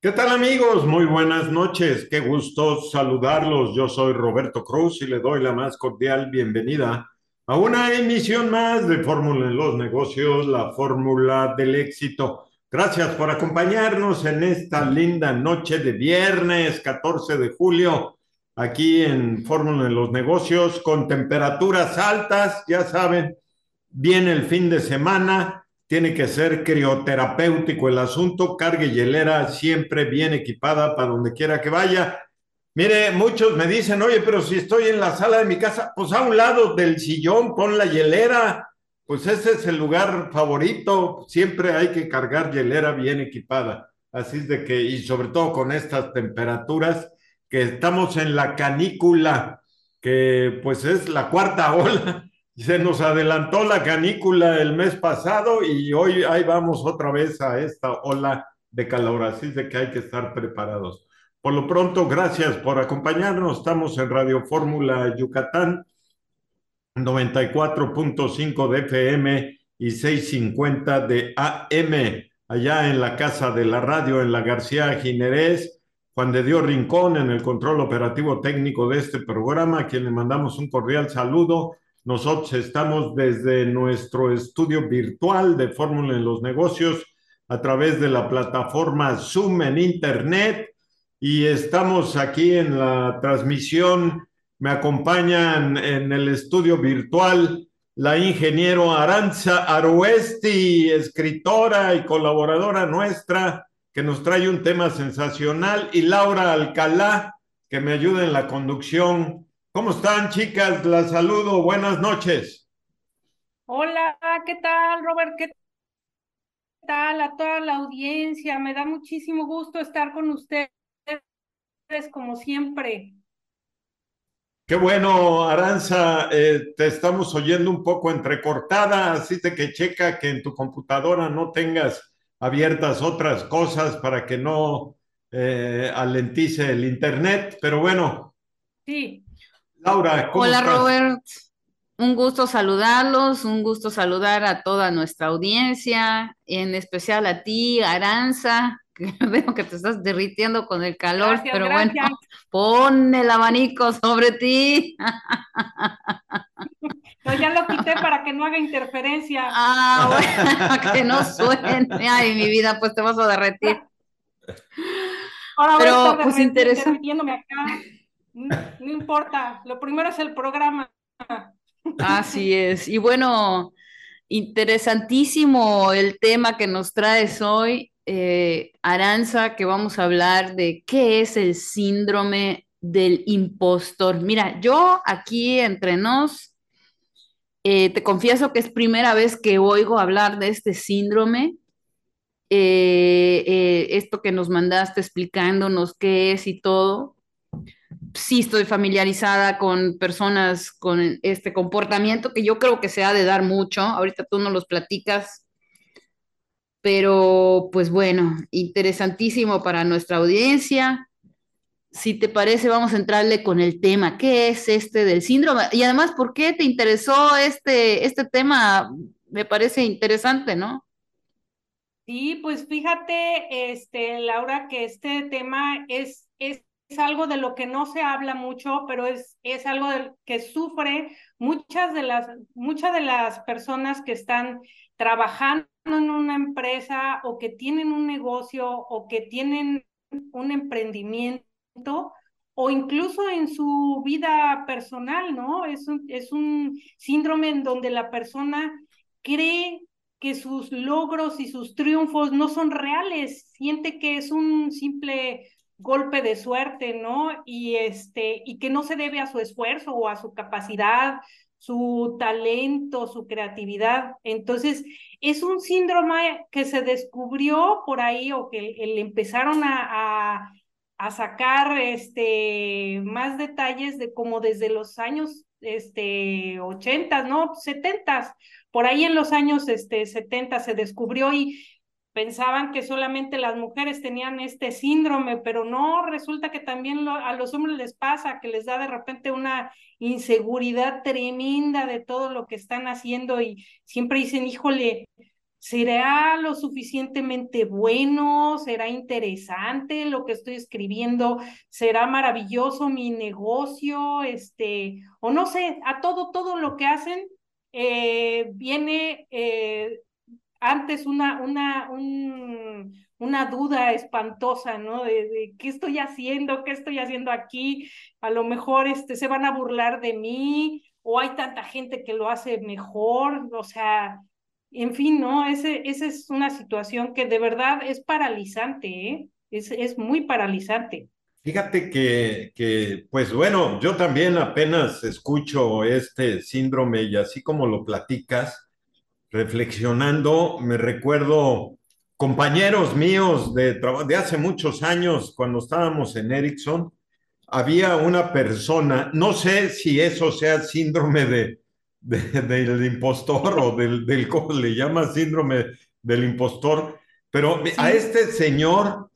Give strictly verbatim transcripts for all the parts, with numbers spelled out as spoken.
¿Qué tal amigos? Muy buenas noches. Qué gusto saludarlos. Yo soy Roberto Cruz y le doy la más cordial bienvenida a una emisión más de Fórmula en los Negocios, la fórmula del éxito. Gracias por acompañarnos en esta linda noche de viernes catorce de julio, aquí en Fórmula en los Negocios, con temperaturas altas, ya saben, viene el fin de semana, tiene que ser crioterapéutico el asunto, cargue hielera siempre bien equipada para donde quiera que vaya. Mire, muchos me dicen, oye, pero si estoy en la sala de mi casa, pues a un lado del sillón pon la hielera, pues ese es el lugar favorito, siempre hay que cargar hielera bien equipada. Así es de que, y sobre todo con estas temperaturas, que estamos en la canícula, que pues es la cuarta ola. Se nos adelantó la canícula el mes pasado y hoy ahí vamos otra vez a esta ola de calor, así de que hay que estar preparados. Por lo pronto, gracias por acompañarnos. Estamos en Radio Fórmula Yucatán, noventa y cuatro punto cinco de F M y seiscientos cincuenta de A M, allá en la Casa de la Radio, en la García Ginerés. Juan de Dios Rincón en el control operativo técnico de este programa, a quien le mandamos un cordial saludo. Nosotros estamos desde nuestro estudio virtual de Fórmula en los Negocios a través de la plataforma Zoom en Internet y estamos aquí en la transmisión. Me acompañan en el estudio virtual la ingeniero Aranza Aroesti, escritora y colaboradora nuestra, que nos trae un tema sensacional, y Laura Alcalá, que me ayuda en la conducción. ¿Cómo están, chicas? Las saludo. Buenas noches. Hola, ¿qué tal, Robert? ¿Qué tal a toda la audiencia? Me da muchísimo gusto estar con ustedes, como siempre. Qué bueno, Aranza, eh, te estamos oyendo un poco entrecortada, así de que checa que en tu computadora no tengas abiertas otras cosas para que no eh, alentice el internet. Pero bueno, Sí, Laura, ¿cómo Hola estás? Robert, un gusto saludarlos, un gusto saludar a toda nuestra audiencia, en especial a ti, Aranza, que veo que te estás derritiendo con el calor, gracias, pero bueno, gracias. pon el abanico sobre ti. No, ya lo quité para que no haga interferencia. Ah, bueno, que no suene. Ay, mi vida, pues te vas a derretir. Ahora voy a estar Pero pues derreti- interesante. derritiéndome acá. Mm, No importa, lo primero es el programa. Así es. Y bueno, interesantísimo el tema que nos traes hoy, eh, Aranza, que vamos a hablar de qué es el síndrome del impostor. Mira, yo aquí entre nos, eh, te confieso que es primera vez que oigo hablar de este síndrome. Eh, eh, esto que nos mandaste explicándonos qué es y todo. Sí estoy familiarizada con personas con este comportamiento que yo creo que se ha de dar mucho. Ahorita tú nos los platicas, pero pues bueno, interesantísimo para nuestra audiencia. Si te parece, vamos a entrarle con el tema. ¿Qué es este del síndrome? Y además, ¿por qué te interesó este, este tema? Me parece interesante, ¿no? Sí, pues fíjate, este, Laura, que este tema es, es, es algo de lo que no se habla mucho, pero es, es algo del que sufre muchas de las, muchas de las personas que están trabajando en una empresa o que tienen un negocio o que tienen un emprendimiento o incluso en su vida personal, ¿no? Es un, es un síndrome en donde la persona cree que sus logros y sus triunfos no son reales, siente que es un simple golpe de suerte, ¿no? Y este, y que no se debe a su esfuerzo o a su capacidad, su talento, su creatividad. Entonces, es un síndrome que se descubrió por ahí o que le empezaron a, a, a sacar este, más detalles de como desde los años este, ochenta, ¿no? setenta. Por ahí en los años este, setenta se descubrió y pensaban que solamente las mujeres tenían este síndrome, pero no, resulta que también lo, a los hombres les pasa, que les da de repente una inseguridad tremenda de todo lo que están haciendo y siempre dicen, híjole, ¿será lo suficientemente bueno? ¿Será interesante lo que estoy escribiendo? ¿Será maravilloso mi negocio? Este, o no sé, a todo, todo lo que hacen eh, viene eh, antes una, una, un, una duda espantosa, ¿no? De, de qué estoy haciendo, qué estoy haciendo aquí, a lo mejor este, se van a burlar de mí, o hay tanta gente que lo hace mejor, o sea, en fin, ¿no? Ese, esa es una situación que de verdad es paralizante, ¿eh? Es, es muy paralizante. Fíjate que, que, pues bueno, yo también apenas escucho este síndrome y así como lo platicas, reflexionando, me recuerdo compañeros míos de, traba- de hace muchos años, cuando estábamos en Ericsson, había una persona, no sé si eso sea síndrome de, de- del impostor o del, del, ¿cómo le llama? Síndrome del impostor, pero a Sí, este señor,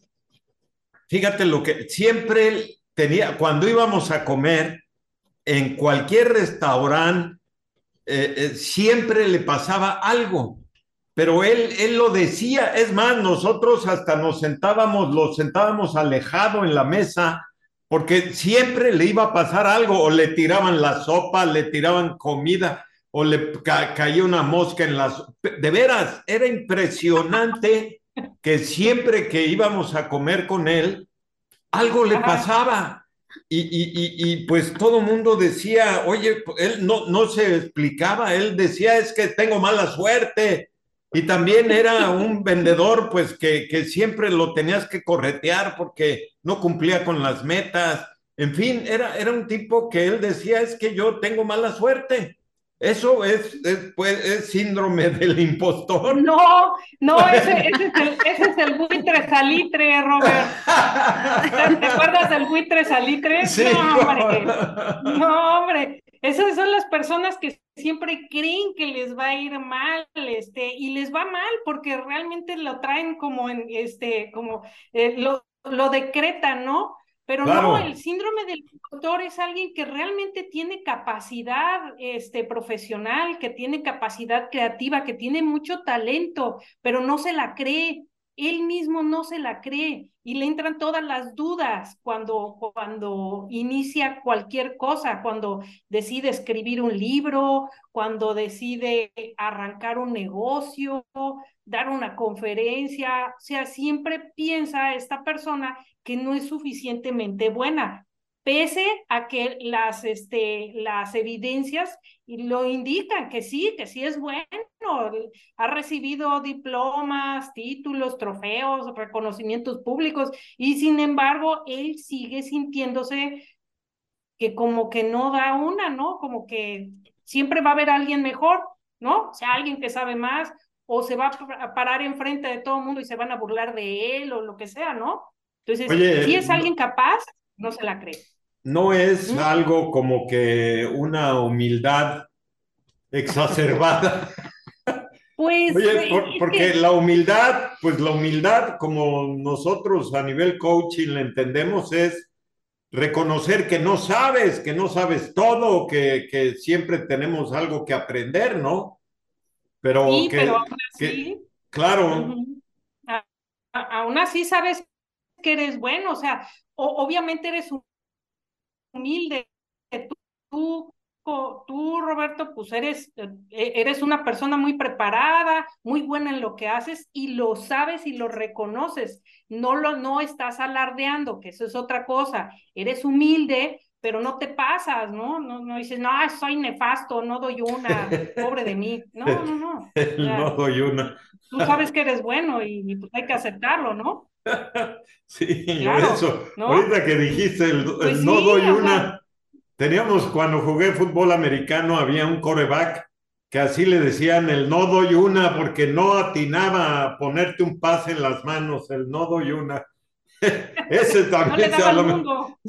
fíjate lo que siempre tenía, cuando íbamos a comer en cualquier restaurante, eh, eh, siempre le pasaba algo, pero él, él lo decía, es más, nosotros hasta nos sentábamos, lo sentábamos alejado en la mesa, porque siempre le iba a pasar algo, o le tiraban la sopa, le tiraban comida, o le ca caía una mosca en las... De veras, era impresionante que siempre que íbamos a comer con él, algo le ajá, pasaba. Y, y, y, y pues todo el mundo decía, oye, él no, no se explicaba, él decía, es que tengo mala suerte. Y también era un vendedor, pues que, que siempre lo tenías que corretear porque no cumplía con las metas. En fin, era, era un tipo que él decía, es que yo tengo mala suerte. Eso es, es, pues, es síndrome del impostor. no, no, ese, ese es el, ese es el buitre salitre, Robert. ¿Te, te acuerdas del buitre salitre? Sí, No, hombre, como... no, hombre. Esas son las personas que siempre creen que les va a ir mal, este, y les va mal porque realmente lo traen como en, este, como eh, lo, lo decretan, ¿no? Pero no, el Claro. síndrome del impostor es alguien que realmente tiene capacidad, este, profesional, que tiene capacidad creativa, que tiene mucho talento, pero no se la cree. Él mismo no se la cree y le entran todas las dudas cuando, cuando inicia cualquier cosa, cuando decide escribir un libro, cuando decide arrancar un negocio, dar una conferencia, o sea, siempre piensa esta persona que no es suficientemente buena, pese a que las, este, las evidencias lo indican, que sí, que sí es bueno, ha recibido diplomas, títulos, trofeos, reconocimientos públicos, y sin embargo, él sigue sintiéndose que como que no da una, ¿no? Como que siempre va a haber alguien mejor, ¿no? O sea, alguien que sabe más, o se va a parar enfrente de todo el mundo y se van a burlar de él, o lo que sea, ¿no? Entonces, si Oye, es alguien no, capaz, no se la cree. no es ¿Mm? algo como que una humildad exacerbada. Pues Oye, eh, por- es porque que la humildad, pues la humildad, como nosotros a nivel coaching le entendemos, es reconocer que no sabes, que no sabes todo, que, que siempre tenemos algo que aprender, ¿no? Pero sí, pero que, aún que así, claro, uh-huh, a, a, aún así sabes que eres bueno, o sea, o, obviamente eres humilde. Tú, tú, tú, Roberto, pues eres, eh, eres una persona muy preparada, muy buena en lo que haces y lo sabes y lo reconoces. No lo, no estás alardeando, que eso es otra cosa. Eres humilde, pero no te pasas, ¿no? No, no dices, no, soy nefasto, no doy una, pobre de mí. No, no, no. O el no sea, doy una. tú sabes que eres bueno y, y pues hay que aceptarlo, ¿no? Sí, o Claro, eso, ¿no? ahorita que dijiste el, Pues el no sí, doy o sea, una, teníamos cuando jugué fútbol americano, había un coreback que así le decían el no doy una porque no atinaba a ponerte un pase en las manos, el no doy una. Ese no le también se daba a al lo mejor. mundo.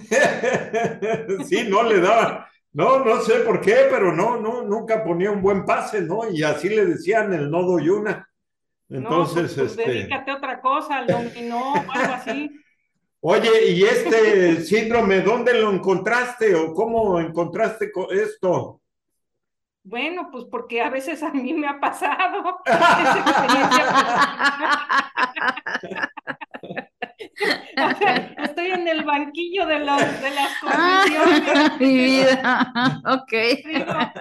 Sí, no le daba. No, no sé por qué, pero no, no, nunca ponía un buen pase, ¿no? Y así le decían el no doy una. No, pues, Entonces, pues este, dedícate a otra cosa, al dominó o algo así. oye, ¿y este síndrome, dónde lo encontraste o cómo encontraste co- esto? Bueno, pues porque a veces a mí me ha pasado esa experiencia personal. O sea, estoy en el banquillo de los de las confesiones. Ah, mi vida. Ok. Digo,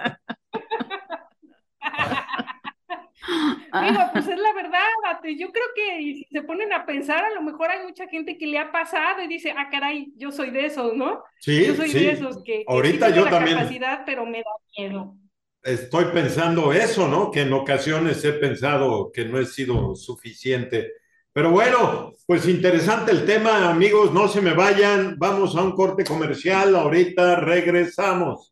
digo, pues es la verdad, Ate. Yo creo que y si se ponen a pensar, a lo mejor hay mucha gente que le ha pasado y dice, ah, caray, yo soy de esos, ¿no? Yo Sí, soy de sí. esos que, que sí Ahorita tengo yo la también capacidad, pero me da miedo. estoy pensando eso, ¿no? Que en ocasiones he pensado que no he sido suficiente. Pero bueno, pues interesante el tema, amigos, no se me vayan, vamos a un corte comercial, ahorita regresamos.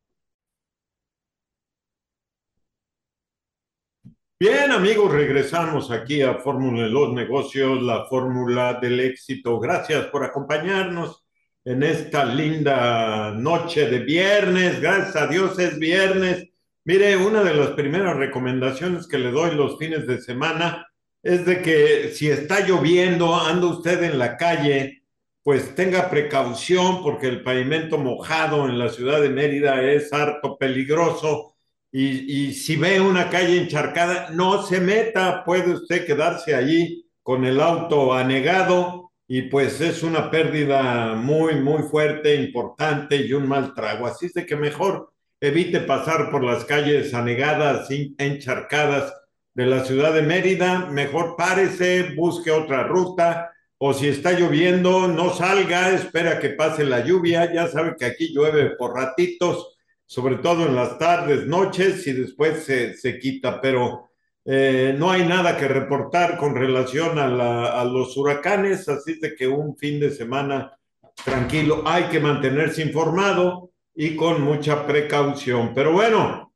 Bien, amigos, regresamos aquí a Fórmula de los Negocios, la fórmula del éxito. Gracias por acompañarnos en esta linda noche de viernes. Gracias a Dios es viernes. Mire, una de las primeras recomendaciones que le doy los fines de semana es de que si está lloviendo, anda usted en la calle, pues tenga precaución porque el pavimento mojado en la ciudad de Mérida es harto peligroso. Y, y si ve una calle encharcada, no se meta, puede usted quedarse allí con el auto anegado y pues es una pérdida muy, muy fuerte, importante y un mal trago. Así es de que mejor evite pasar por las calles anegadas, encharcadas de la ciudad de Mérida, mejor párese, busque otra ruta o si está lloviendo, no salga, espera que pase la lluvia, ya sabe que aquí llueve por ratitos sobre todo en las tardes, noches y después se, se quita, pero eh, no hay nada que reportar con relación a, la, a los huracanes, así de que un fin de semana tranquilo, hay que mantenerse informado y con mucha precaución. Pero bueno,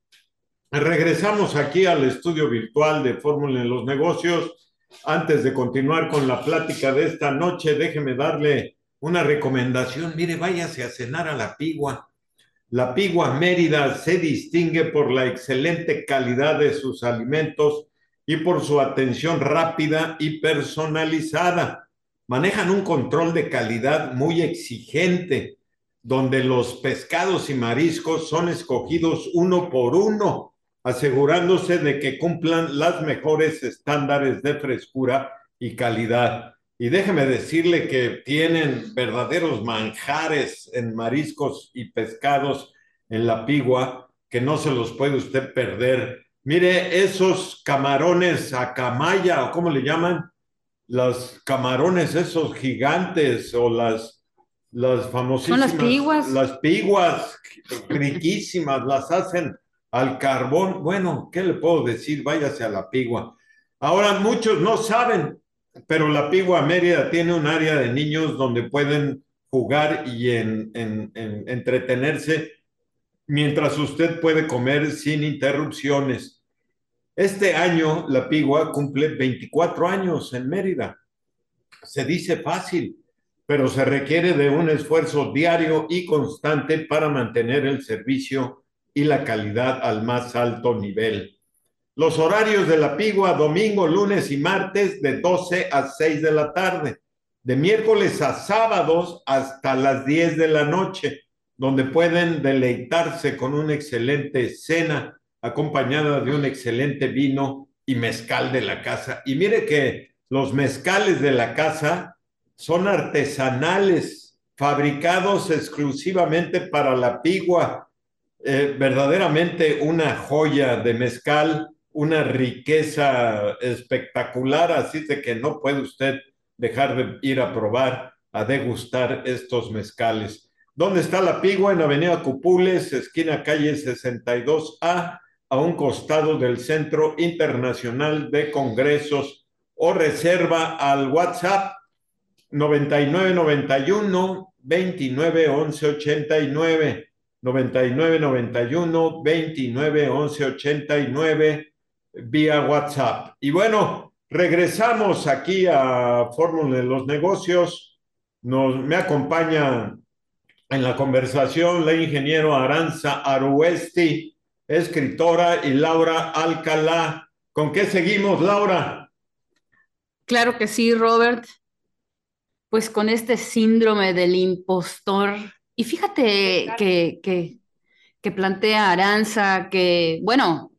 regresamos aquí al estudio virtual de Fórmula en los Negocios. Antes de continuar con la plática de esta noche, déjeme darle una recomendación. Mire, váyase a cenar a la Pigua. La Pigua Mérida se distingue por la excelente calidad de sus alimentos y por su atención rápida y personalizada. Manejan un control de calidad muy exigente, donde los pescados y mariscos son escogidos uno por uno, asegurándose de que cumplan los mejores estándares de frescura y calidad. Y déjeme decirle que tienen verdaderos manjares en mariscos y pescados en la Pigua que no se los puede usted perder. Mire, esos camarones acamaya, o cómo le llaman, los camarones esos gigantes o las, las Son las famosísimas, piguas. las piguas riquísimas, las hacen al carbón. Bueno, ¿qué le puedo decir? Váyase a la Pigua. Ahora, muchos no saben, pero la Pigua Mérida tiene un área de niños donde pueden jugar y en, en, en entretenerse mientras usted puede comer sin interrupciones. Este año la Pigua cumple veinticuatro años en Mérida. Se dice fácil, pero se requiere de un esfuerzo diario y constante para mantener el servicio y la calidad al más alto nivel. Los horarios de la Pigua, domingo, lunes y martes de doce a seis de la tarde, de miércoles a sábados hasta las diez de la noche, donde pueden deleitarse con una excelente cena acompañada de un excelente vino y mezcal de la casa. Y mire que los mezcales de la casa son artesanales, fabricados exclusivamente para la Pigua. Eh, verdaderamente una joya de mezcal, una riqueza espectacular, así de que no puede usted dejar de ir a probar, a degustar estos mezcales. ¿Dónde está la Pigua? En Avenida Cupules, esquina calle sesenta y dos A, a un costado del Centro Internacional de Congresos, o reserva al WhatsApp noventa y nueve noventa y uno veintinueve once ochenta y nueve, noventa y nueve noventa y uno veintinueve once ochenta y nueve vía WhatsApp. Y bueno, regresamos aquí a Fórmula de los Negocios. Nos, me acompaña en la conversación la ingeniero Aranza Aruesti, escritora, y Laura Alcalá. ¿Con qué seguimos, Laura? Claro que sí, Robert. Pues con este síndrome del impostor. Y fíjate que, que, que plantea Aranza, que, bueno,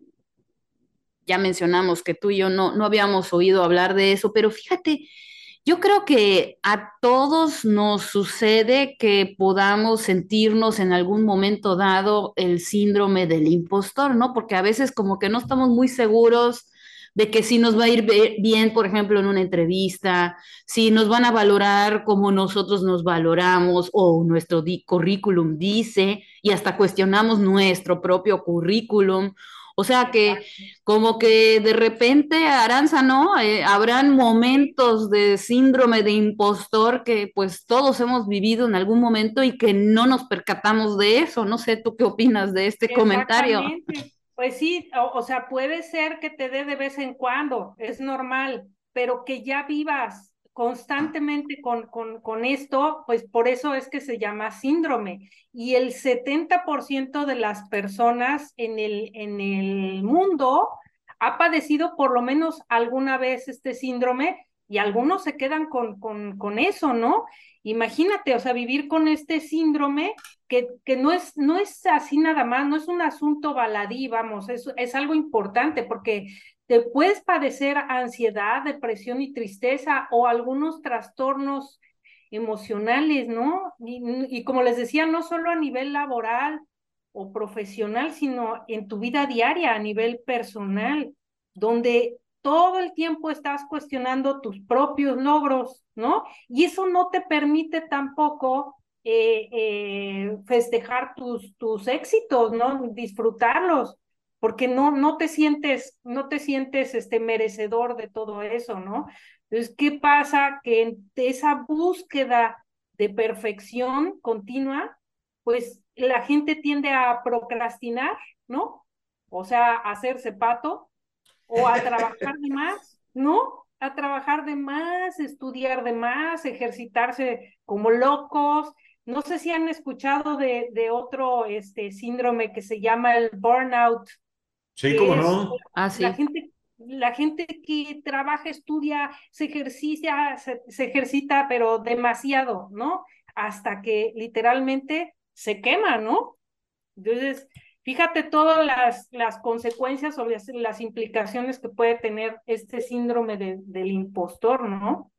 ya mencionamos que tú y yo no, no habíamos oído hablar de eso, pero fíjate, yo creo que a todos nos sucede que podamos sentirnos en algún momento dado el síndrome del impostor, ¿no? Porque a veces como que no estamos muy seguros de que si nos va a ir be- bien, por ejemplo, en una entrevista, si nos van a valorar como nosotros nos valoramos o nuestro di- currículum dice, y hasta cuestionamos nuestro propio currículum. O sea que Exacto. como que de repente, Aranza, ¿no? Eh, habrán momentos de síndrome de impostor que pues todos hemos vivido en algún momento y que no nos percatamos de eso. No sé, ¿tú qué opinas de este comentario? Exactamente. Pues sí, o, o sea, puede ser que te dé de vez en cuando, es normal, pero que ya vivas constantemente con, con, con esto, pues por eso es que se llama síndrome. Y el setenta por ciento de las personas en el, en el mundo ha padecido por lo menos alguna vez este síndrome y algunos se quedan con, con, con eso, ¿no? Imagínate, o sea, vivir con este síndrome que, que no es, no es así nada más, no es un asunto baladí, vamos, es, es algo importante porque te puedes padecer ansiedad, depresión y tristeza o algunos trastornos emocionales, ¿no? Y, y como les decía, no solo a nivel laboral o profesional, sino en tu vida diaria, a nivel personal, donde todo el tiempo estás cuestionando tus propios logros, ¿no? Y eso no te permite tampoco eh, eh, festejar tus, tus éxitos, ¿no? Disfrutarlos, porque no, no te sientes, no te sientes este merecedor de todo eso, ¿no? Entonces, ¿qué pasa? Que en esa búsqueda de perfección continua, pues la gente tiende a procrastinar, ¿no? O sea, a hacerse pato o a trabajar de más, ¿no? A trabajar de más, estudiar de más, ejercitarse como locos. No sé si han escuchado de, de otro este, síndrome que se llama el burnout, Sí, cómo que es no. Ah, la sí. gente, la gente que trabaja, estudia, se ejercita, se, se ejercita, pero demasiado, ¿no? Hasta que literalmente se quema, ¿no? Entonces, fíjate todas las, las consecuencias o las, las implicaciones que puede tener este síndrome de, del impostor, ¿no?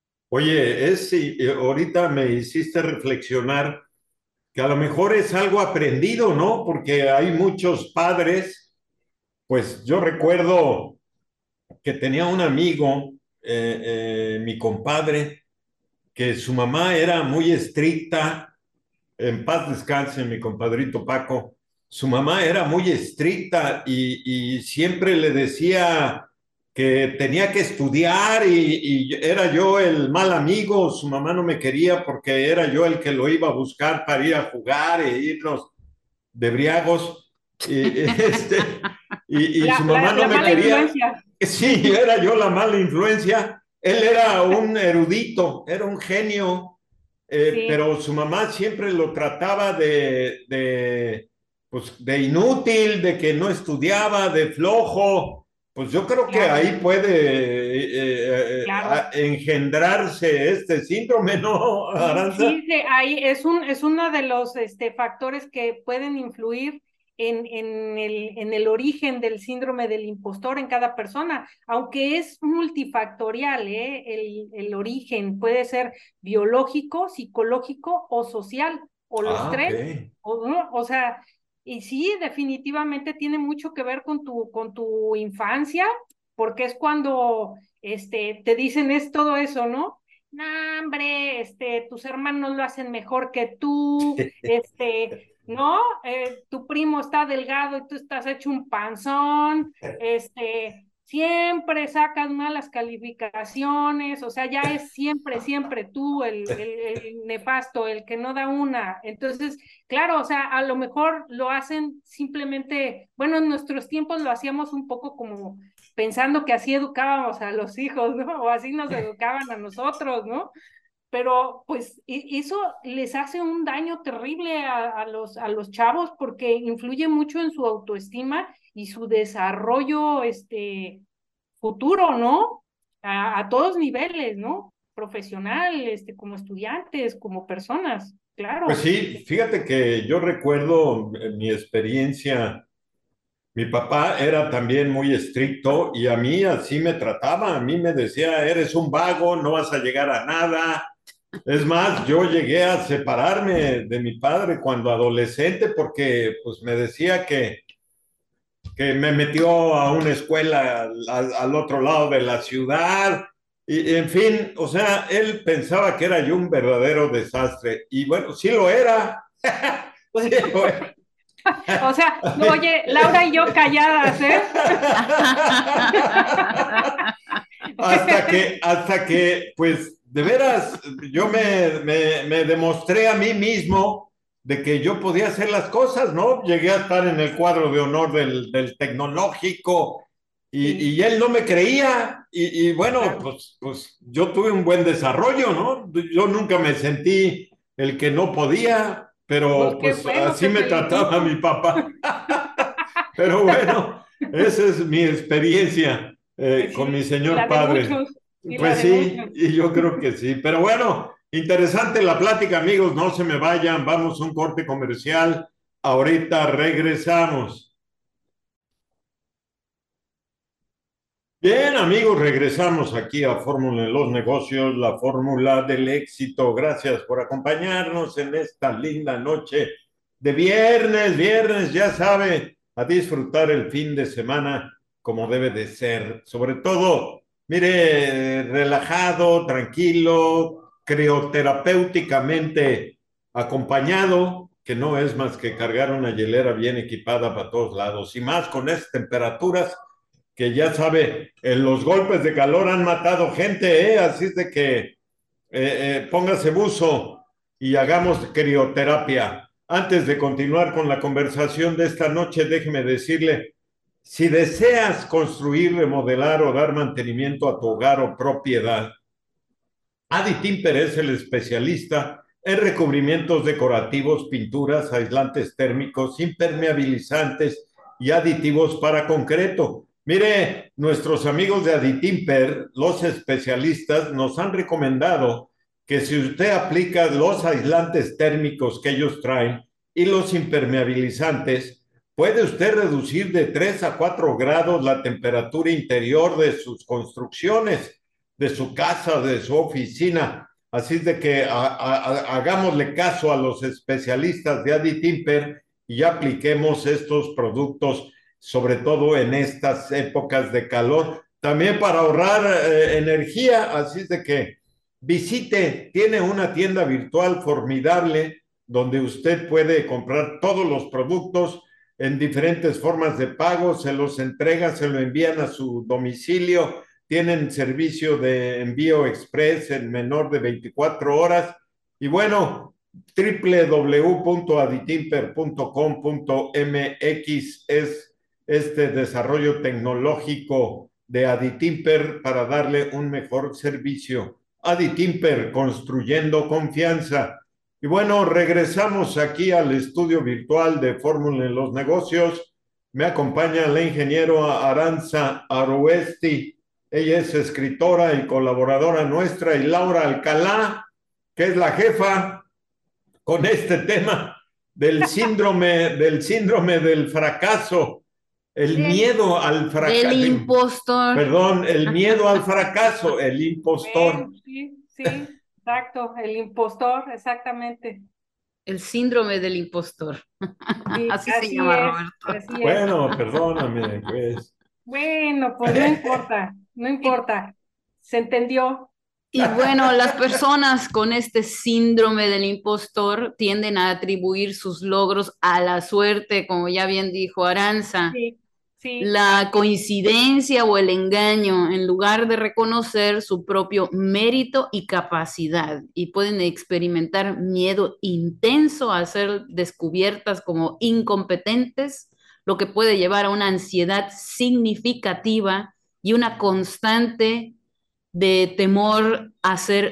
Oye, es, sí, eh, ahorita me hiciste reflexionar que a lo mejor es algo aprendido, ¿no? Porque hay muchos padres, pues yo recuerdo que tenía un amigo, eh, eh, mi compadre, que su mamá era muy estricta. En paz descanse mi compadrito Paco. Su mamá era muy estricta y, y siempre le decía que tenía que estudiar y, y era yo el mal amigo. Su mamá no me quería porque era yo el que lo iba a buscar para ir a jugar e irnos de briagos. Y, este, y, y su La, mamá la, no la me mala quería. influencia. Sí, era yo la mala influencia. Él era un erudito, era un genio, eh, Sí, pero su mamá siempre lo trataba de, de, pues, de inútil, de que no estudiaba, de flojo. Pues yo creo que claro, ahí puede eh, eh, a- claro. engendrarse este síndrome, ¿no, Sí, Aranza? sí, de ahí es un, es uno de los este, factores que pueden influir en, en el, en el origen del síndrome del impostor en cada persona, aunque es multifactorial, ¿eh? El, el origen puede ser biológico, psicológico o social, o los Ah, ok. tres, o, ¿no? O sea, y sí, definitivamente tiene mucho que ver con tu, con tu infancia, porque es cuando este, te dicen es todo eso, ¿no? No, hombre, este, tus hermanos lo hacen mejor que tú, este, ¿no? Eh, tu primo está delgado y tú estás hecho un panzón, este, siempre sacas malas calificaciones, o sea, ya es siempre, siempre tú el, el, el nefasto, el que no da una. Entonces, claro, o sea, a lo mejor lo hacen simplemente, bueno, en nuestros tiempos lo hacíamos un poco como pensando que así educábamos a los hijos, ¿no? O así nos educaban a nosotros, ¿no? Pero pues eso les hace un daño terrible a, a los, a los chavos porque influye mucho en su autoestima y su desarrollo este, futuro, ¿no? A, a todos niveles, ¿no? profesional, este, como estudiantes, como personas, claro. Pues sí, fíjate que yo recuerdo eh, mi experiencia. Mi papá era también muy estricto y a mí así me trataba. A mí me decía, eres un vago, no vas a llegar a nada. Es más, yo llegué a separarme de mi padre cuando adolescente porque pues me decía que, que me metió a una escuela al, al- al otro lado de la ciudad. Y en fin, o sea, él pensaba que era yo un verdadero desastre. Y bueno, sí lo era. Pues, Sí lo era. o sea, no, oye, Laura y yo calladas, ¿eh? Hasta que, hasta que, pues, de veras, yo me, me, me demostré a mí mismo de que yo podía hacer las cosas, ¿no? Llegué a estar en el cuadro de honor del, del tecnológico y, Sí, y él no me creía. Y, y bueno, claro. pues, pues yo tuve un buen desarrollo, ¿no? Yo nunca me sentí el que no podía, Pues pero qué pues bueno, así te me trataba mi felicito. papá. Pero bueno, esa es mi experiencia eh, Pues con mi sí, y señor la de padre. muchos, y la Pues de sí, muchos. y yo creo que sí. Pero bueno, interesante la plática, amigos. No se me vayan, vamos a un corte comercial. Ahorita regresamos. Bien, amigos, regresamos aquí a Fórmula en los Negocios, la fórmula del éxito. Gracias por acompañarnos en esta linda noche de viernes, viernes, ya sabe, a disfrutar el fin de semana como debe de ser. Sobre todo, mire, relajado, tranquilo, crioterapéuticamente acompañado, que no es más que cargar una hielera bien equipada para todos lados. Y más con estas temperaturas que ya sabe, eh, los golpes de calor han matado gente, ¿eh? Así es de que eh, eh, póngase buzo y hagamos crioterapia. Antes de continuar con la conversación de esta noche, déjeme decirle, si deseas construir, remodelar o dar mantenimiento a tu hogar o propiedad, Adi Timper es el especialista en recubrimientos decorativos, pinturas, aislantes térmicos, impermeabilizantes y aditivos para concreto. Mire, nuestros amigos de Adi Timper, los especialistas, nos han recomendado que si usted aplica los aislantes térmicos que ellos traen y los impermeabilizantes, puede usted reducir de tres a cuatro grados la temperatura interior de sus construcciones, de su casa, de su oficina. Así es de que a, a, hagámosle caso a los especialistas de Adi Timper y apliquemos estos productos, sobre todo en estas épocas de calor, también para ahorrar eh, energía. Así es de que visite, tiene una tienda virtual formidable donde usted puede comprar todos los productos en diferentes formas de pago, se los entrega, se lo envían a su domicilio, tienen servicio de envío express en menor de veinticuatro horas. Y bueno, w w w punto aditimper punto com punto m x es este desarrollo tecnológico de Aditimper para darle un mejor servicio. Aditimper, construyendo confianza. Y bueno, regresamos aquí al estudio virtual de Fórmula en los Negocios. Me acompaña la ingeniera Aranza Aroesti. Ella es escritora y colaboradora nuestra, y Laura Alcalá, que es la jefa con este tema del síndrome, del síndrome del fracaso, el Del, miedo al Del fracaso, impostor, perdón, el miedo al fracaso, el impostor. bueno, sí, sí, exacto, el impostor, exactamente. el síndrome del impostor. Sí, Así se así llama es, Roberto. así es. Bueno, perdóname, pues. Bueno, pues no importa, no Y, importa. Se entendió. y bueno, las personas con este síndrome del impostor tienden a atribuir sus logros a la suerte, como ya bien dijo Aranza, Sí, sí, la así. coincidencia o el engaño, en lugar de reconocer su propio mérito y capacidad, y pueden experimentar miedo intenso a ser descubiertas como incompetentes, lo que puede llevar a una ansiedad significativa y una constante de temor a ser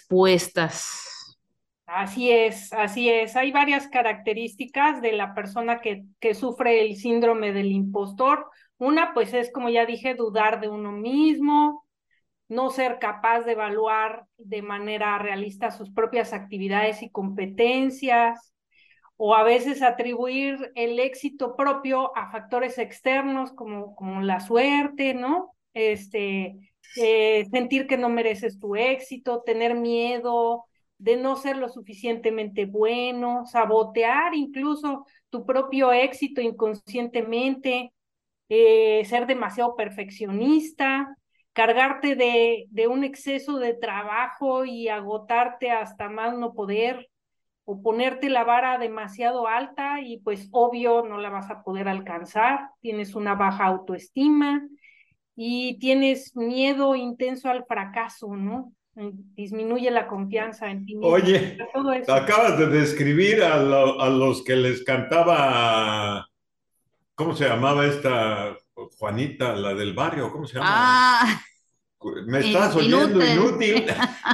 expuestas. Así es, así es. Hay varias características de la persona que, que sufre el síndrome del impostor. Una, pues es como ya dije, dudar de uno mismo, no ser capaz de evaluar de manera realista sus propias actividades y competencias, o a veces atribuir el éxito propio a factores externos como, como la suerte, ¿no? Este, eh, sentir que no mereces tu éxito, tener miedo de no ser lo suficientemente bueno, sabotear incluso tu propio éxito inconscientemente, eh, ser demasiado perfeccionista, cargarte de, de un exceso de trabajo y agotarte hasta más no poder, o ponerte la vara demasiado alta y pues obvio no la vas a poder alcanzar, tienes una baja autoestima y tienes miedo intenso al fracaso, ¿no? Disminuye la confianza en ti mismo, Oye, todo eso. acabas de describir a, lo- a los que les cantaba, ¿cómo se llamaba esta Juanita, la del barrio? ¿Cómo se llama? Ah, Me in- estás oyendo inútil. inútil.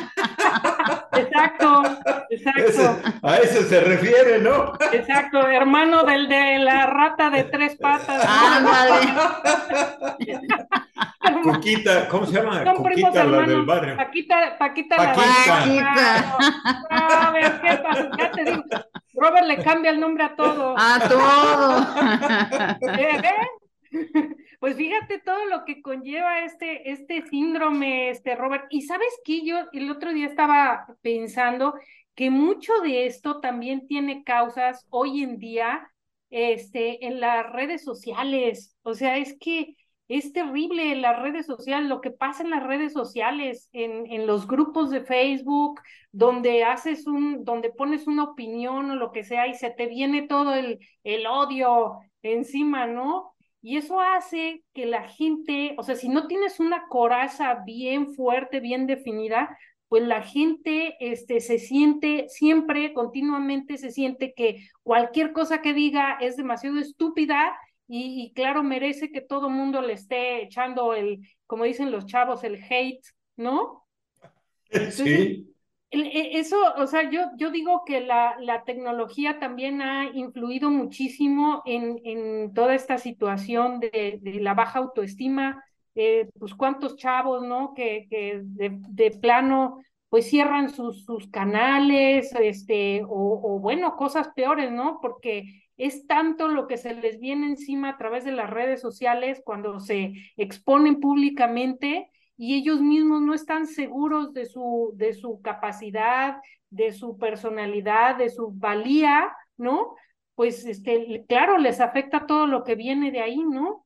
Exacto, Ese- exacto. a ese se refiere, ¿no? Exacto, hermano del de la rata de tres patas, ¿no? Ándale. Cuquita, ¿cómo se llama? Son primos Cuquita, la del hermanos. barrio. Paquita, Paquita la del barrio, Paquita. Paquita. claro. A ver, ¿qué pasa? Ya te digo, Robert le cambia el nombre a todo. A todo. ¿Eh? Pues fíjate todo lo que conlleva este, este síndrome, este Robert. Y sabes qué, yo el otro día estaba pensando que mucho de esto también tiene causas hoy en día, este, en las redes sociales. O sea, es que es terrible en las redes sociales, lo que pasa en las redes sociales, en, en los grupos de Facebook, donde haces un, donde pones una opinión o lo que sea y se te viene todo el, el odio encima, ¿no? Y eso hace que la gente, o sea, si no tienes una coraza bien fuerte, bien definida, pues la gente este, se siente siempre, continuamente se siente que cualquier cosa que diga es demasiado estúpida y, y claro, merece que todo mundo le esté echando el, como dicen los chavos, el hate, ¿no? Entonces, Sí, el- e- eso, o sea, yo, yo digo que la, la tecnología también ha influido muchísimo en, en toda esta situación de, de la baja autoestima, eh, pues cuántos chavos, ¿no? Que, que de, de plano, pues cierran sus, sus canales, este, o, o bueno, cosas peores, ¿no? Porque es tanto lo que se les viene encima a través de las redes sociales cuando se exponen públicamente y ellos mismos no están seguros de su, de su capacidad, de su personalidad, de su valía, ¿no? Pues este, claro, les afecta todo lo que viene de ahí, ¿no?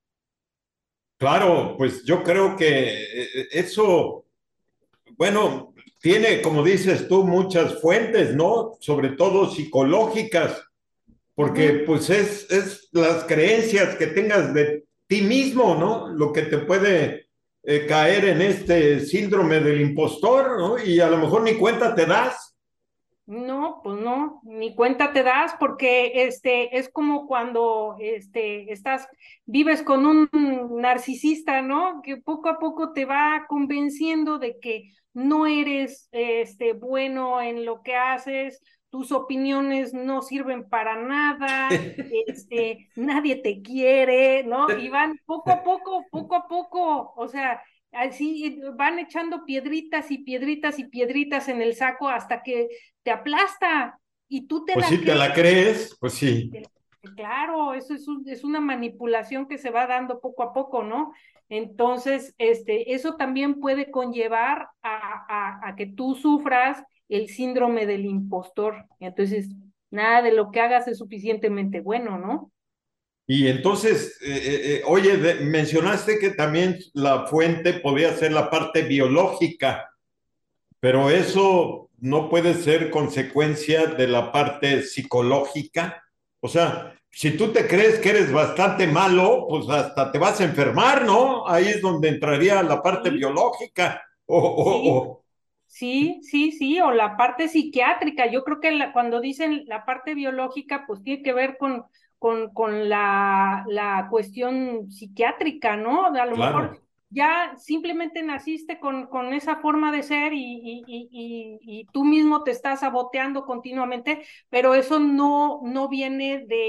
claro, pues yo creo que eh, eso, bueno, tiene, como dices tú, muchas fuentes, ¿no? Sobre todo psicológicas, porque Uh-huh. pues es, es las creencias que tengas de ti mismo, ¿no? Lo que te puede eh, caer en este síndrome del impostor, ¿no? Y a lo mejor ni cuenta te das. No, pues no, ni cuenta te das porque este es como cuando este estás vives con un narcisista, ¿no? Que poco a poco te va convenciendo de que no eres este bueno en lo que haces, tus opiniones no sirven para nada, este nadie te quiere, ¿no? Y van poco a poco, poco a poco, o sea, así van echando piedritas y piedritas y piedritas en el saco hasta que te aplasta y tú te Pues la si te crees. la crees, pues sí. Claro, eso es, un, es una manipulación que se va dando poco a poco, ¿no? Entonces, este, eso también puede conllevar a, a, a que tú sufras el síndrome del impostor. Entonces, nada de lo que hagas es suficientemente bueno, ¿no? Y entonces, eh, eh, eh, oye, de- mencionaste que también la fuente podía ser la parte biológica, pero eso no puede ser consecuencia de la parte psicológica. O sea, si tú te crees que eres bastante malo, pues hasta te vas a enfermar, ¿no? Ahí es donde entraría la parte Sí, biológica. O, o, sí, o. sí, sí, sí, o la parte psiquiátrica. Yo creo que la, cuando dicen la parte biológica, pues tiene que ver con, con, con la, la cuestión psiquiátrica, ¿no? A lo mejor Claro. ya simplemente naciste con, con esa forma de ser y, y, y, y, y tú mismo te estás saboteando continuamente, pero eso no, no viene de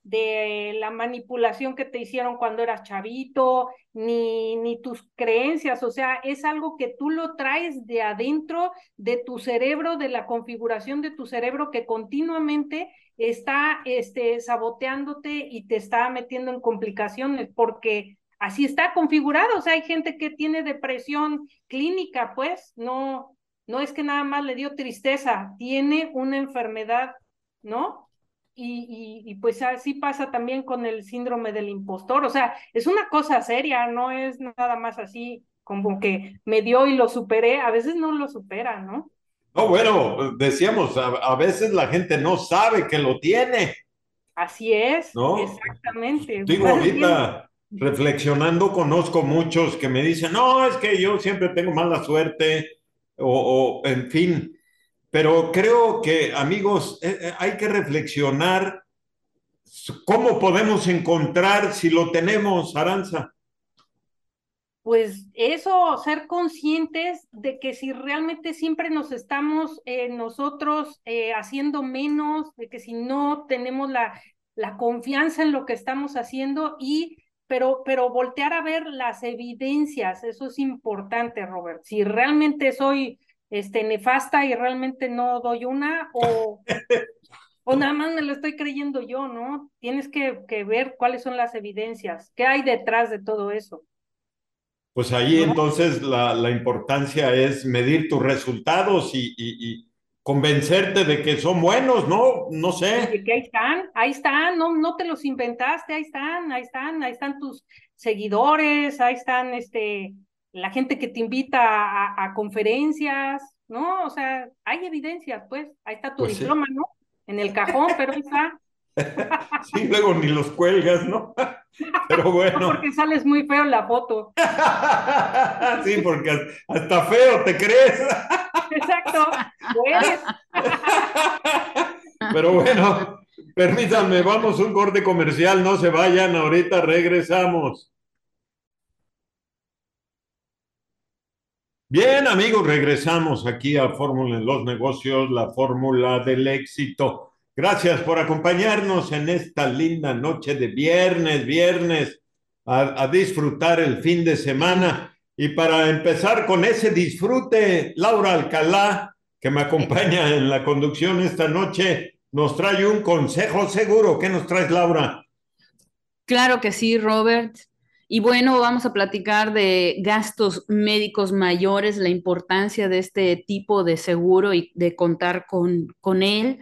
de la manipulación que te hicieron cuando eras chavito, ni, ni tus creencias, o sea, es algo que tú lo traes de adentro de tu cerebro, de la configuración de tu cerebro que continuamente está este, saboteándote y te está metiendo en complicaciones, porque así está configurado, o sea, hay gente que tiene depresión clínica, pues, no, no es que nada más le dio tristeza, tiene una enfermedad, ¿no? Y, y, y pues así pasa también con el síndrome del impostor, o sea, es una cosa seria, no es nada más así como que me dio y lo superé, a veces no lo supera, ¿no? No, bueno, decíamos, a, a veces la gente no sabe que lo tiene, Así es, ¿no? exactamente, Digo, más bien, ahorita reflexionando, conozco muchos que me dicen, no, es que yo siempre tengo mala suerte, o, o en fin, pero creo que, amigos, eh, eh, hay que reflexionar cómo podemos encontrar si lo tenemos, Aranza. pues eso, ser conscientes de que si realmente siempre nos estamos eh, nosotros eh, haciendo menos, de que si no tenemos la, la confianza en lo que estamos haciendo y, pero, pero voltear a ver las evidencias, eso es importante, Robert. Si realmente soy este, nefasta y realmente no doy una o, o nada más me lo estoy creyendo yo, ¿no? Tienes que, que ver cuáles son las evidencias, qué hay detrás de todo eso, Pues ahí ¿no? entonces la, la importancia es medir tus resultados y, y- y convencerte de que son buenos, ¿no? No Y sé. de que ahí están, ahí están, no, no te los inventaste, ahí están, ahí están, ahí están tus seguidores, ahí están este, la gente que te invita a, a conferencias, ¿no? O sea, hay evidencias, pues, ahí está tu Pues sí. diploma, ¿no? En el cajón, pero ahí está. Sí, luego ni los cuelgas, ¿no? Pero No bueno. porque sales muy feo en la foto. Sí, porque hasta feo te crees. Exacto, lo eres. Pero bueno, permítanme, vamos a un corte comercial, no se vayan, ahorita regresamos. Bien, amigos, regresamos aquí a Fórmula en los Negocios, la fórmula del éxito. Gracias por acompañarnos en esta linda noche de viernes, viernes, a, a disfrutar el fin de semana. Y para empezar con ese disfrute, Laura Alcalá, que me acompaña en la conducción esta noche, nos trae un consejo seguro. ¿Qué nos traes, Laura? Claro que sí, Robert. Y bueno, vamos a platicar de gastos médicos mayores, la importancia de este tipo de seguro y de contar con, con él.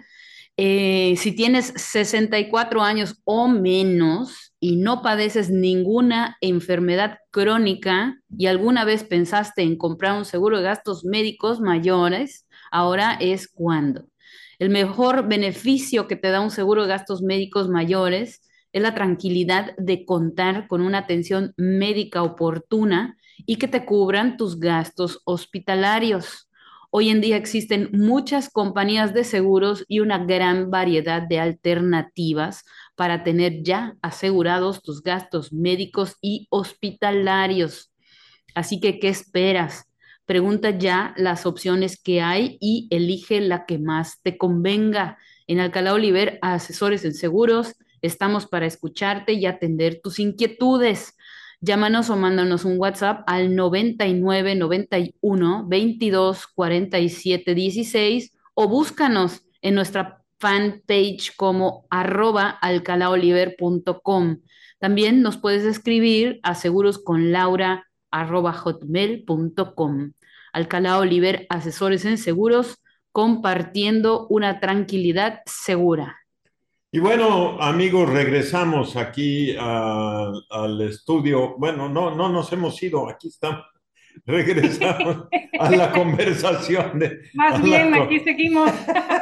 Eh, si tienes sesenta y cuatro años o menos y no padeces ninguna enfermedad crónica y alguna vez pensaste en comprar un seguro de gastos médicos mayores, ahora es cuando. El mejor beneficio que te da un seguro de gastos médicos mayores es la tranquilidad de contar con una atención médica oportuna y que te cubran tus gastos hospitalarios. Hoy en día existen muchas compañías de seguros y una gran variedad de alternativas para tener ya asegurados tus gastos médicos y hospitalarios. Así que, ¿qué esperas? Pregunta ya las opciones que hay y elige la que más te convenga. En Alcalá Oliver, asesores en seguros, estamos para escucharte y atender tus inquietudes. Llámanos o mándanos un WhatsApp al noventa y nueve noventa y uno veintidós cuarenta y siete dieciséis o búscanos en nuestra fanpage como arroba alcalaoliver punto com. También nos puedes escribir a seguros con Laura arroba hotmail punto com. Alcalá Oliver, asesores en seguros, compartiendo una tranquilidad segura. Y bueno, amigos, regresamos aquí a- al estudio. Bueno, no, no nos hemos ido, aquí estamos. Regresamos a la conversación de, a Más la, bien, aquí co- seguimos.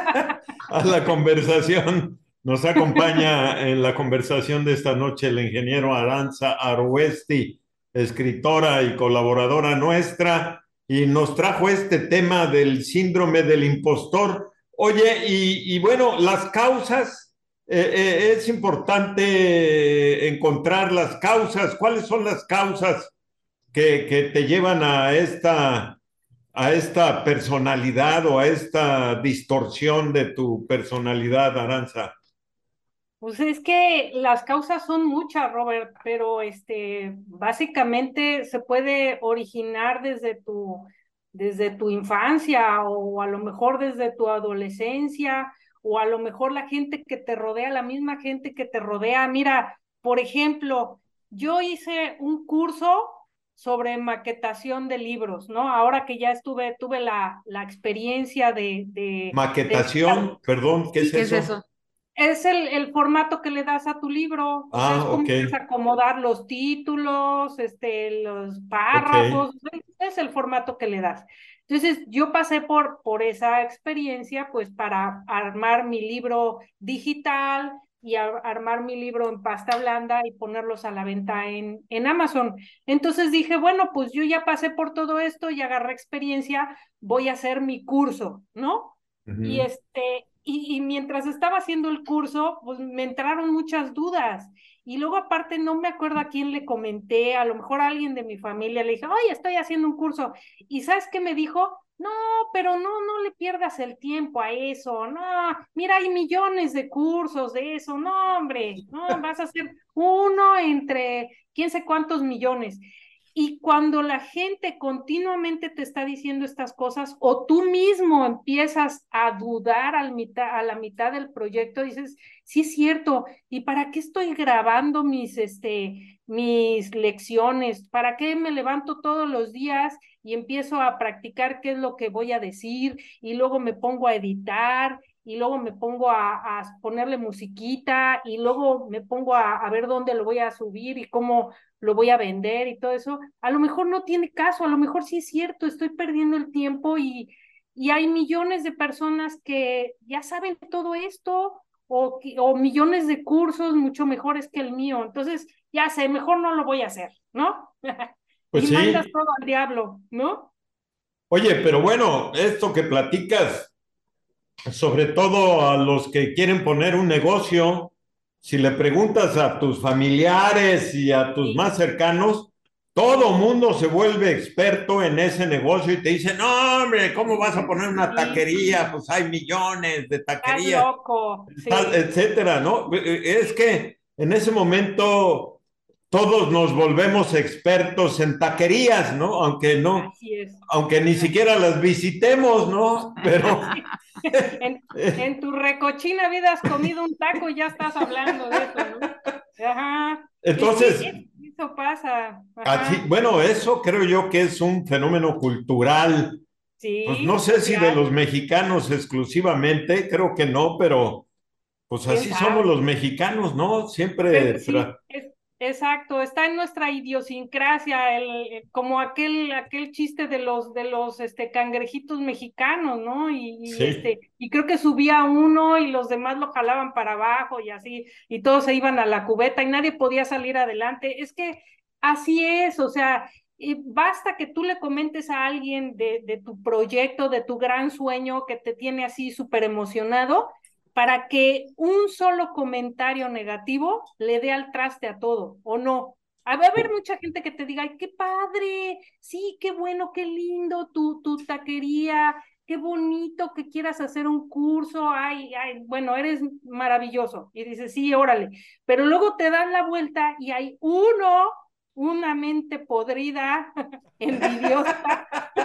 a la conversación. Nos acompaña en la conversación de esta noche el ingeniero Aranza Aruesti, escritora y colaboradora nuestra, y nos trajo este tema del síndrome del impostor. Oye, y, y bueno, las causas, eh, eh, es importante encontrar las causas. ¿Cuáles son las causas que, que te llevan a esta, a esta personalidad o a esta distorsión de tu personalidad, Aranza? Pues es que las causas son muchas, Robert, pero este, básicamente se puede originar desde tu, desde tu infancia o a lo mejor desde tu adolescencia o a lo mejor la gente que te rodea, la misma gente que te rodea. Mira, por ejemplo, yo hice un curso sobre maquetación de libros, ¿no? Ahora que ya estuve, tuve la, la experiencia de, de, de Maquetación, perdón, ¿qué es ¿Qué es eso? eso? es el, el formato que le das a tu libro, o sea, es Ah, como ok, vas a acomodar los títulos, este, los ok. párrafos, es el formato que le das. Entonces, yo pasé por, por esa experiencia, pues, para armar mi libro digital y a, armar mi libro en pasta blanda y ponerlos a la venta en, en Amazon. Entonces dije, bueno, pues yo ya pasé por todo esto y agarré experiencia, voy a hacer mi curso, ¿no? Y Ujú. este, y, y mientras estaba haciendo el curso, pues me entraron muchas dudas. Y luego aparte no me acuerdo a quién le comenté, a lo mejor a alguien de mi familia le dije, oye, estoy haciendo un curso. ¿Y sabes qué me dijo? No, pero no, no le pierdas el tiempo a eso. No, mira, hay millones de cursos de eso. No, hombre, no, vas a hacer uno entre quién sé cuántos millones. Y cuando la gente continuamente te está diciendo estas cosas o tú mismo empiezas a dudar al mitad, a la mitad del proyecto, dices, sí es cierto, ¿y para qué estoy grabando mis, este, mis lecciones? ¿Para qué me levanto todos los días y empiezo a practicar qué es lo que voy a decir y luego me pongo a editar? Y luego me pongo a, a ponerle musiquita y luego me pongo a, a ver dónde lo voy a subir y cómo lo voy a vender y todo eso, a lo mejor no tiene caso, a lo mejor sí es cierto, estoy perdiendo el tiempo y, y hay millones de personas que ya saben todo esto o, o millones de cursos mucho mejores que el mío, entonces ya sé, mejor no lo voy a hacer, ¿no? Pues Y mandas sí. todo al diablo, ¿no? Oye, pero bueno, esto que platicas, sobre todo a los que quieren poner un negocio, si le preguntas a tus familiares y a tus Sí, más cercanos, todo mundo se vuelve experto en ese negocio y te dice, no, hombre, ¿cómo vas a poner una sí, taquería? Pues hay millones de estás taquerías, loco, tal, sí, etcétera, ¿no? Es que en ese momento todos nos volvemos expertos en taquerías, ¿no? Aunque no, así es. aunque ni siquiera las visitemos, ¿no? Pero Sí. En, en tu recochina vida has comido un taco y ya estás hablando de eso, ¿no? Ajá. Es que entonces, es- eso pasa. así, Ajá. bueno, eso creo yo que es un fenómeno cultural. Pues no Sí, sé si de social. los mexicanos exclusivamente, creo que no, pero pues ¿Quién así somos sabe? los mexicanos, ¿no? Pero Siempre, sí, tra- es, exacto, está en nuestra idiosincrasia, el, el- como aquel, aquel chiste de los, de los este, cangrejitos mexicanos, ¿no? Y, y, sí. este, y creo que subía uno y los demás lo jalaban para abajo y así, y todos se iban a la cubeta y nadie podía salir adelante. Es que así es, o sea, y basta que tú le comentes a alguien de, de tu proyecto, de tu gran sueño que te tiene así súper emocionado para que un solo comentario negativo le dé al traste a todo, ¿o no? Va a haber mucha gente que te diga, ay, qué padre, sí, qué bueno, qué lindo tu, tu taquería, qué bonito que quieras hacer un curso, ay, ay, bueno, eres maravilloso. Y dices, sí, órale. Pero luego te dan la vuelta y hay uno, una mente podrida, envidiosa,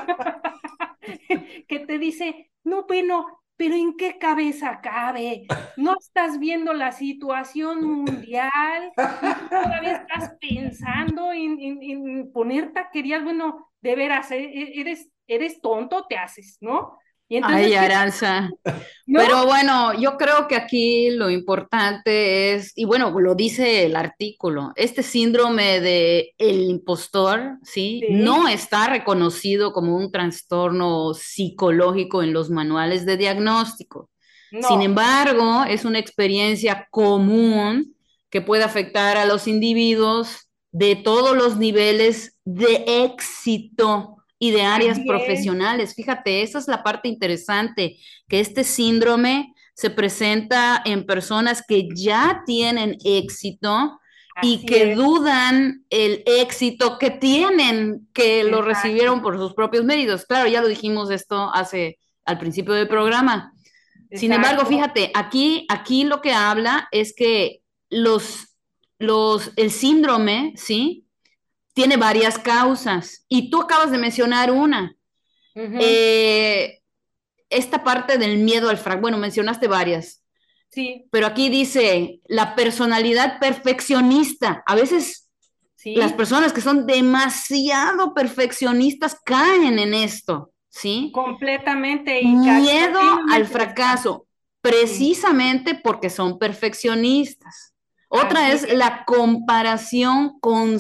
que te dice, no, bueno, pero ¿en qué cabeza cabe? No estás viendo la situación mundial y tú todavía estás pensando en, en, en poner taquerías. Bueno, de veras, e- e- eres, eres tonto, te haces, ¿no? Y Ay, entonces, ¿qué? Aranza. ¿No? Pero bueno, yo creo que aquí lo importante es, y bueno, lo dice el artículo, este síndrome de el impostor, ¿sí? Sí, No está reconocido como un trastorno psicológico en los manuales de diagnóstico. Sin no, embargo, es una experiencia común que puede afectar a los individuos de todos los niveles de éxito y de áreas así es, profesionales. Fíjate, esa es la parte interesante, que este síndrome se presenta en personas que ya tienen éxito y así que es, dudan el éxito que tienen, que lo exacto. recibieron por sus propios méritos. Claro, ya lo dijimos esto hace al principio del programa, Sin embargo, exacto. fíjate, aquí, aquí lo que habla es que los, los, el síndrome, ¿sí? Tiene varias causas y tú acabas de mencionar una. Ujú, Eh, esta parte del miedo al fracaso, bueno, mencionaste varias, sí, pero aquí dice la personalidad perfeccionista. A veces las sí, personas que son demasiado perfeccionistas caen en esto, ¿sí? completamente y ca- Miedo al continuamente está. fracaso, Sí, precisamente porque son perfeccionistas. Otra así es es, la comparación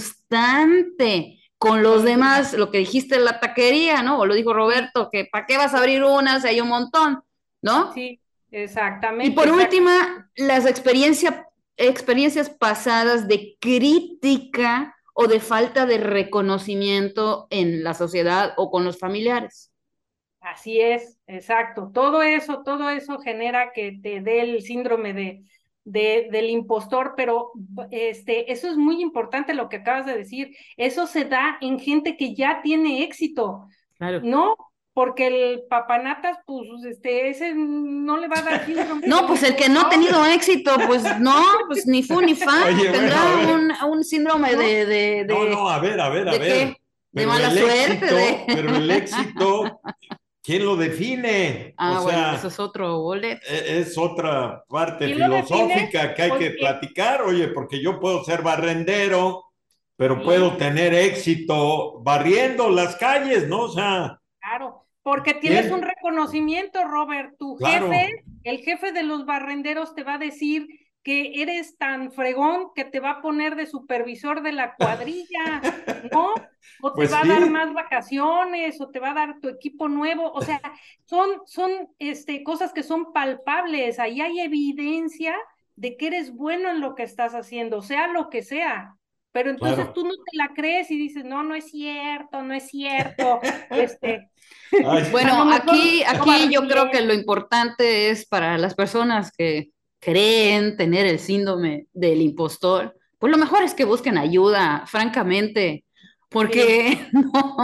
constante con los con los demás, demás. lo que dijiste en la taquería, ¿no? O lo dijo Sí, Roberto, que ¿para qué vas a abrir una si hay un montón, ¿no? sí, Y exactamente, por exactamente. última, las experiencia, experiencias pasadas de crítica o de falta de reconocimiento en la sociedad o con los familiares. Así es, exacto. Todo eso, todo eso genera que te dé el síndrome de, de, del impostor, pero este, eso es muy importante lo que acabas de decir. Eso se da en gente que ya tiene éxito, Claro. ¿no? Porque el papanatas, pues, este, ese no le va a dar síndrome No, del pues el que no ha impostor, tenido éxito, pues no, pues ni fu ni fa, Oye, bueno, a tendrá ver. un, un síndrome ¿no? de, de, No, de, no, a ver, a ver, a ¿de ver. qué? De Pero mala el suerte, éxito, de... pero el éxito, ¿quién lo define? O Ah, bueno, eso sea, es otro boleto. e- es otra parte ¿Quién lo define? filosófica que hay Pues, que eh, platicar. Oye, porque yo puedo ser barrendero, pero sí. puedo tener éxito barriendo las calles, ¿no? O sea, Claro, porque tienes un ¿quién? reconocimiento, Robert. Tu jefe, Claro, el jefe de los barrenderos te va a decir que eres tan fregón que te va a poner de supervisor de la cuadrilla, ¿no? O te pues va a dar sí, más vacaciones, o te va a dar tu equipo nuevo. O sea, son, son este, cosas que son palpables. Ahí hay evidencia de que eres bueno en lo que estás haciendo, sea lo que sea. Pero entonces claro. tú no te la crees y dices, no, no es cierto, no es cierto. Este, a lo Bueno, mejor aquí, no aquí barrí yo creo que bien. lo importante es para las personas que creen tener el síndrome del impostor, pues lo mejor es que busquen ayuda, francamente, Sí, porque no,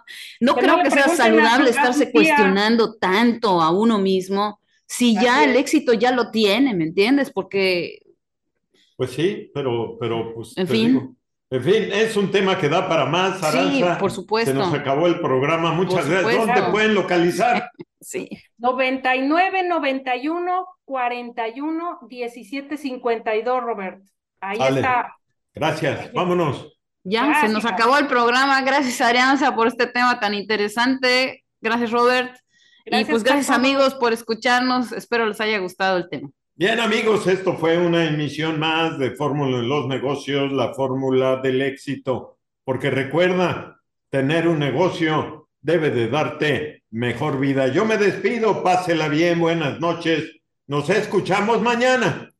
no que no creo le que sea pregunten a su, saludable a estarse su tía. cuestionando tanto a uno mismo si Así ya el es. éxito ya lo tiene, ¿me entiendes? Porque, Pues sí, pero, pero pues en te fin, digo. En fin, es un tema que da para más, sí, por Aranza. Se nos supuesto, acabó el programa. por Muchas gracias. ¿Dónde te Claro. supuesto, pueden localizar? sí. noventa y nueve, noventa y uno, cuarenta y uno, diecisiete, cincuenta y dos, Robert. Ahí Sale. está. Gracias. Ahí- Vámonos. Ya, se nos Gracias. acabó el programa. Gracias, Arianza, por este tema tan interesante. Gracias, Robert. Y Gracias pues por gracias, todo. amigos, por escucharnos. Espero les haya gustado el tema. Bien, amigos, esto fue una emisión más de Fórmula en los negocios, la fórmula del éxito. Porque recuerda, tener un negocio debe de darte mejor vida. Yo me despido, pásela bien, buenas noches. Nos escuchamos mañana.